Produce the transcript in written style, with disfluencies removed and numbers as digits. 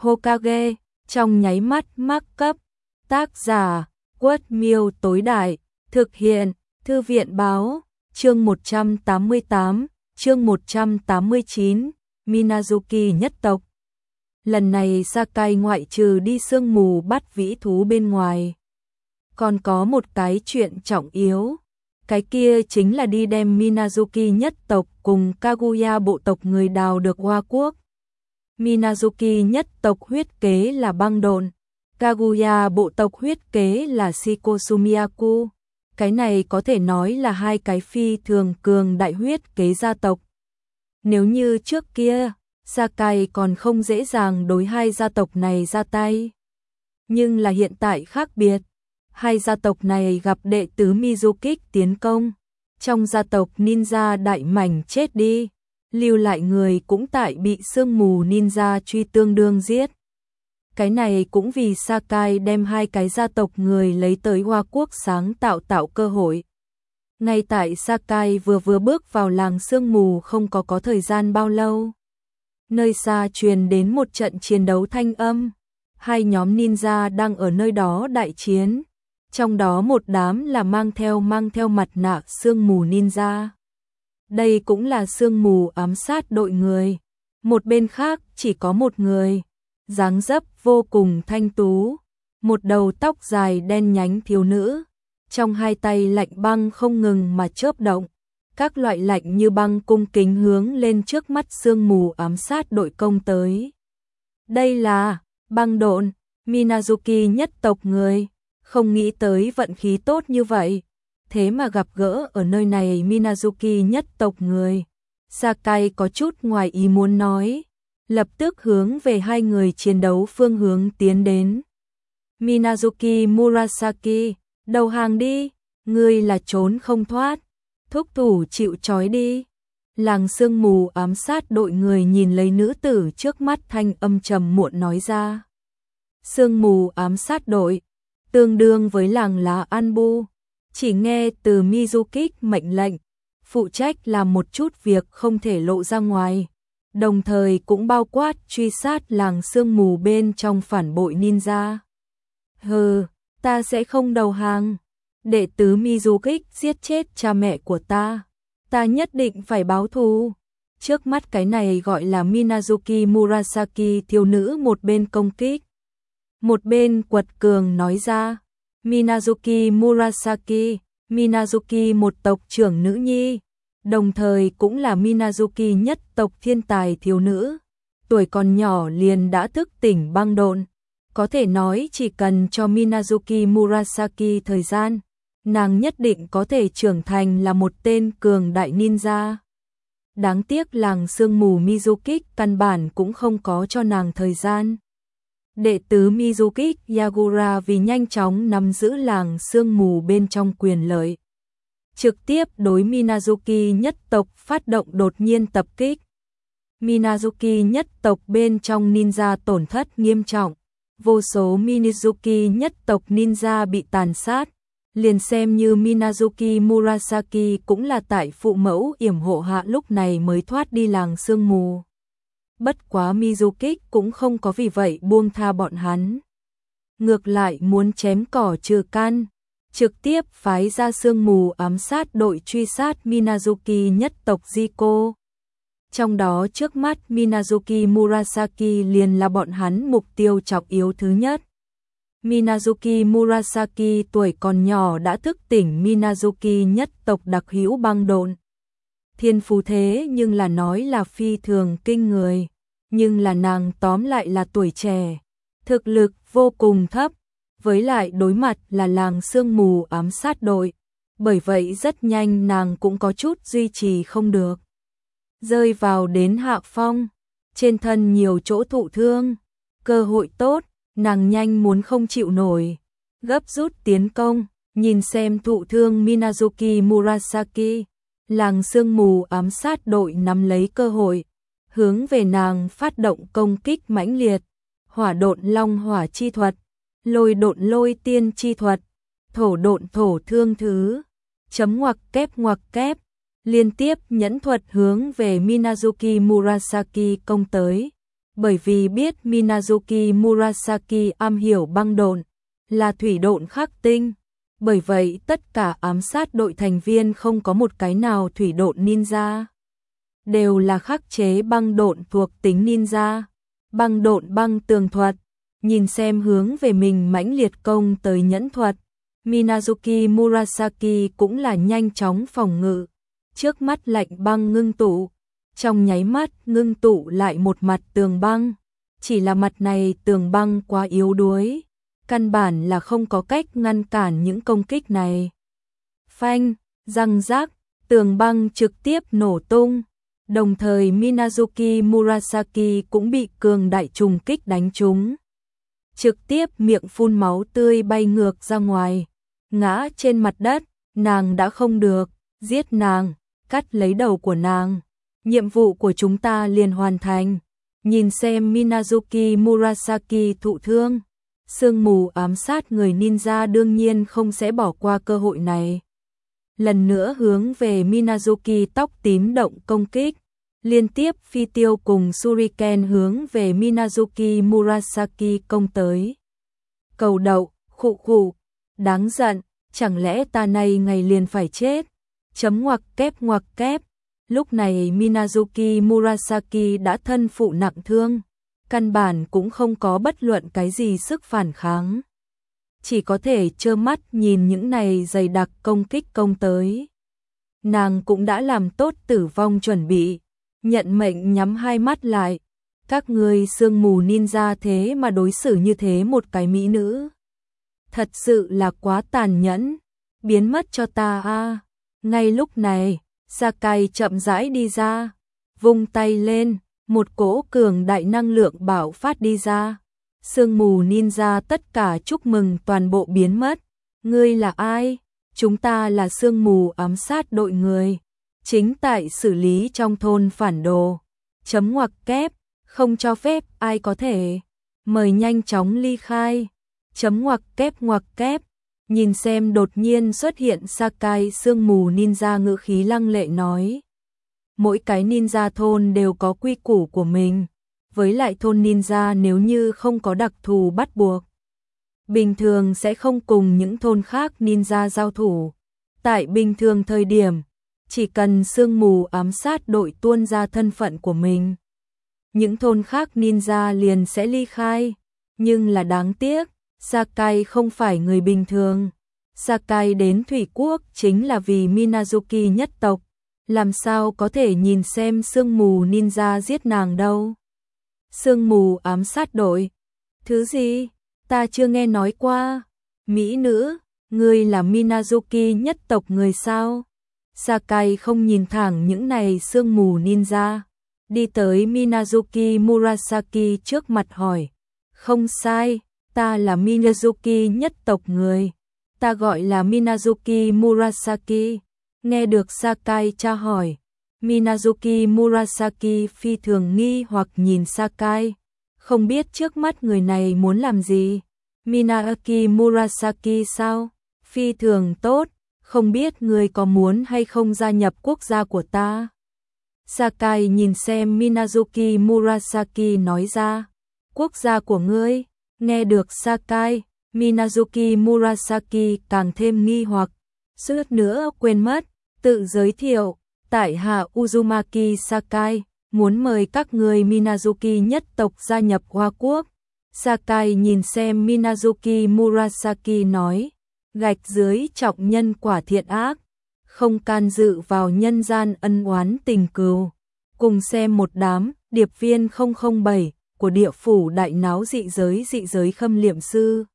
Hokage, trong nháy mắt mắc cấp. Tác giả, Quất Miêu tối đại, thực hiện, Thư viện báo, chương 188, chương 189, Minazuki nhất tộc. Lần này Sakai ngoại trừ đi sương mù bắt vĩ thú bên ngoài, còn có một cái chuyện trọng yếu. Cái kia chính là đi đem Minazuki nhất tộc cùng Kaguya bộ tộc người đào được Hoa Quốc. Minazuki nhất tộc huyết kế là băng độn, Kaguya bộ tộc huyết kế là Shikosumiyaku. Cái này có thể nói là hai cái phi thường cường đại huyết kế gia tộc. Nếu như trước kia, Sakai còn không dễ dàng đối hai gia tộc này ra tay. Nhưng là hiện tại khác biệt. Hai gia tộc này gặp đệ tứ Mizuki tiến công. Trong gia tộc ninja đại mảnh chết đi. Lưu lại người cũng tại bị sương mù ninja truy tương đương giết. Cái này cũng vì Sakai đem hai cái gia tộc người lấy tới Hoa Quốc sáng tạo cơ hội. Ngay tại Sakai vừa bước vào làng sương mù không có thời gian bao lâu. Nơi xa truyền đến một trận chiến đấu thanh âm. Hai nhóm ninja đang ở nơi đó đại chiến. Trong đó một đám là mang theo mặt nạ sương mù ninja. Đây cũng là sương mù ám sát đội người. Một bên khác chỉ có một người. Dáng dấp vô cùng thanh tú. Một đầu tóc dài đen nhánh thiếu nữ. Trong hai tay lạnh băng không ngừng mà chớp động. Các loại lạnh như băng cung kính hướng lên trước mắt sương mù ám sát đội công tới. Đây là băng độn, Minazuki nhất tộc người. Không nghĩ tới vận khí tốt như vậy. Thế mà gặp gỡ ở nơi này Minazuki nhất tộc người. Sakai có chút ngoài ý muốn nói. Lập tức hướng về hai người chiến đấu phương hướng tiến đến. Minazuki Murasaki, đầu hàng đi. Ngươi là trốn không thoát. Thúc thủ chịu trói đi. Làng sương mù ám sát đội người nhìn lấy nữ tử trước mắt thanh âm trầm muộn nói ra. Sương mù ám sát đội, tương đương với làng lá Anbu. Chỉ nghe từ Mizuki mệnh lệnh, phụ trách làm một chút việc không thể lộ ra ngoài. Đồng thời cũng bao quát truy sát làng sương mù bên trong phản bội ninja. Hừ, ta sẽ không đầu hàng. Đệ tứ Mizuki giết chết cha mẹ của ta. Ta nhất định phải báo thù. Trước mắt cái này gọi là Minazuki Murasaki thiếu nữ một bên công kích. Một bên quật cường nói ra. Minazuki Murasaki, Minazuki một tộc trưởng nữ nhi. Đồng thời cũng là Minazuki nhất tộc thiên tài thiếu nữ. Tuổi còn nhỏ liền đã thức tỉnh băng độn. Có thể nói chỉ cần cho Minazuki Murasaki thời gian, nàng nhất định có thể trưởng thành là một tên cường đại ninja. Đáng tiếc làng sương mù Mizuki căn bản cũng không có cho nàng thời gian. Đệ tứ Mizuki Yagura vì nhanh chóng nắm giữ làng sương mù bên trong quyền lợi. Trực tiếp đối Minazuki nhất tộc phát động đột nhiên tập kích. Minazuki nhất tộc bên trong ninja tổn thất nghiêm trọng. Vô số Minazuki nhất tộc ninja bị tàn sát. Liền xem như Minazuki Murasaki cũng là tại phụ mẫu yểm hộ hạ lúc này mới thoát đi làng sương mù. Bất quá Mizuki cũng không có vì vậy buông tha bọn hắn. Ngược lại muốn chém cỏ trừ căn, trực tiếp phái ra sương mù ám sát đội truy sát Minazuki nhất tộc Jiko. Trong đó trước mắt Minazuki Murasaki liền là bọn hắn mục tiêu trọng yếu thứ nhất. Minazuki Murasaki tuổi còn nhỏ đã thức tỉnh Minazuki nhất tộc đặc hữu băng độn. Thiên phú thế nhưng là nói là phi thường kinh người, nhưng là nàng tóm lại là tuổi trẻ, thực lực vô cùng thấp, với lại đối mặt là làng sương mù ám sát đội, bởi vậy rất nhanh nàng cũng có chút duy trì không được. Rơi vào đến hạ phong, trên thân nhiều chỗ thụ thương, cơ hội tốt. Nàng nhanh muốn không chịu nổi, gấp rút tiến công, nhìn xem thụ thương Minazuki Murasaki, làng sương mù ám sát đội nắm lấy cơ hội, hướng về nàng phát động công kích mãnh liệt, hỏa độn long hỏa chi thuật, lôi độn lôi tiên chi thuật, thổ độn thổ thương thứ, chấm ngoặc kép, liên tiếp nhẫn thuật hướng về Minazuki Murasaki công tới. bởi vì biết Minazuki Murasaki am hiểu băng độn, là thủy độn khắc tinh. Bởi vậy tất cả ám sát đội thành viên không có một cái nào thủy độn ninja. Đều là khắc chế băng độn thuộc tính ninja. Băng độn băng tường thuật, nhìn xem hướng về mình mãnh liệt công tới nhẫn thuật. Minazuki Murasaki cũng là nhanh chóng phòng ngự. Trước mắt lạnh băng ngưng tụ, trong nháy mắt ngưng tụ lại một mặt tường băng. Chỉ là mặt này tường băng quá yếu đuối, căn bản là không có cách ngăn cản những công kích này. Phanh, răng rác, tường băng trực tiếp nổ tung. Đồng thời Minazuki Murasaki cũng bị cường đại trùng kích đánh trúng. Trực tiếp miệng phun máu tươi bay ngược ra ngoài. Ngã trên mặt đất, nàng đã không được, giết nàng, cắt lấy đầu của nàng. Nhiệm vụ của chúng ta liền hoàn thành. Nhìn xem Minazuki Murasaki thụ thương. Sương mù ám sát người ninja đương nhiên không sẽ bỏ qua cơ hội này. Lần nữa hướng về Minazuki tóc tím động công kích. Liên tiếp phi tiêu cùng shuriken hướng về Minazuki Murasaki công tới. Cầu đậu, khụ khụ, đáng giận, chẳng lẽ ta này ngày liền phải chết. Chấm ngoặc kép. Lúc này Minazuki Murasaki đã thân phụ nặng thương, căn bản cũng không có bất luận cái gì sức phản kháng. Chỉ có thể trơ mắt nhìn những này dày đặc công kích công tới. Nàng cũng đã làm tốt tử vong chuẩn bị, nhận mệnh nhắm hai mắt lại. Các ngươi sương mù ninja thế mà đối xử như thế một cái mỹ nữ. Thật sự là quá tàn nhẫn, biến mất cho ta a. Ngay lúc này, Sakai chậm rãi đi ra, vung tay lên, một cỗ cường đại năng lượng bạo phát đi ra. Sương mù ninja tất cả chúc mừng toàn bộ biến mất. Ngươi là ai? Chúng ta là sương mù ám sát đội người, chính tại xử lý trong thôn phản đồ. Chấm ngoặc kép, không cho phép ai có thể. Mời nhanh chóng ly khai. Chấm ngoặc kép. Nhìn xem đột nhiên xuất hiện Sakai, sương mù ninja ngữ khí lăng lệ nói. Mỗi cái ninja thôn đều có quy củ của mình. Với lại thôn ninja nếu như không có đặc thù bắt buộc, bình thường sẽ không cùng những thôn khác ninja giao thủ. Tại bình thường thời điểm, chỉ cần sương mù ám sát đội tuôn ra thân phận của mình, những thôn khác ninja liền sẽ ly khai. Nhưng là đáng tiếc, Sakai không phải người bình thường. Sakai đến Thủy Quốc chính là vì Minazuki nhất tộc, làm sao có thể nhìn xem sương mù ninja giết nàng đâu. Sương mù ám sát đội? Thứ gì? Ta chưa nghe nói qua. Mỹ nữ, ngươi là Minazuki nhất tộc người sao? Sakai không nhìn thẳng những này sương mù ninja, đi tới Minazuki Murasaki trước mặt hỏi. Không sai, ta là Minazuki nhất tộc người. Ta gọi là Minazuki Murasaki. Nghe được Sakai tra hỏi, Minazuki Murasaki phi thường nghi hoặc nhìn Sakai, không biết trước mắt người này muốn làm gì. Minazuki Murasaki sao? Phi thường tốt, không biết người có muốn hay không gia nhập quốc gia của ta. Sakai nhìn xem Minazuki Murasaki nói ra. Quốc gia của ngươi? Nghe được Sakai, Minazuki Murasaki càng thêm nghi hoặc, suýt nữa quên mất, tự giới thiệu, tại hạ Uzumaki Sakai, muốn mời các người Minazuki nhất tộc gia nhập Hoa Quốc. Sakai nhìn xem Minazuki Murasaki nói, gạch dưới trọng nhân quả thiện ác, không can dự vào nhân gian ân oán tình cừu. Cùng xem một đám điệp viên 007 của địa phủ đại náo dị giới khâm liệm sư.